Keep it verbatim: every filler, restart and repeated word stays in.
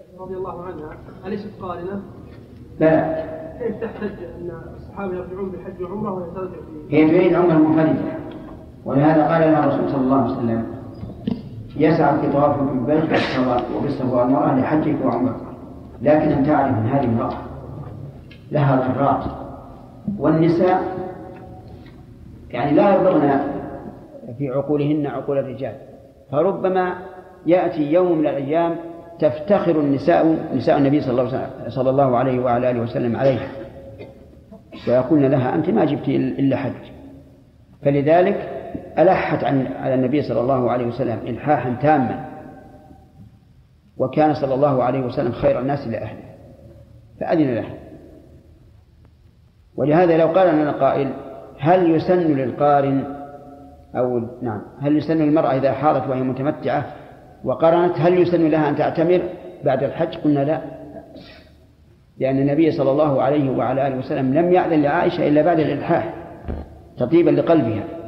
رضي الله عنها أليست قارنة؟ لا. كيف تحتج أن الصحابة يرجعون بالحج وعمرة وهي ترجع به؟ هي تريد عمرة منفردة، ولهذا قال لها الرسول صلى الله عليه وسلم: يسعى في طوافك بالبيت وبالصفا والمروة لحجك وعمرتك. لكن أن تعرف أن هذه امرأة لها ضرات، والنساء يعني لا يرضون في عقولهن عقول الرجال، فربما يأتي يوم من الأيام تفتخر النساء نساء النبي صلى الله عليه وعلى آله وسلم عليها، ويقولن لها: أنت ما جبت إلا حج. فلذلك ألحت على النبي صلى الله عليه وسلم إلحاحا تاما، وكان صلى الله عليه وسلم خير الناس لأهله فأذن له. ولهذا لو قال لنا قائل: هل يسن للقارن أو نعم هل يسن للمرأة إذا حاضت وهي متمتعة وقرنت هل يسن لها أن تعتمر بعد الحج؟ قلنا لا، لأن النبي صلى الله عليه وعلى آله وسلم لم يأذن لعائشة إلا بعد الإلحاح تطيبا لقلبها.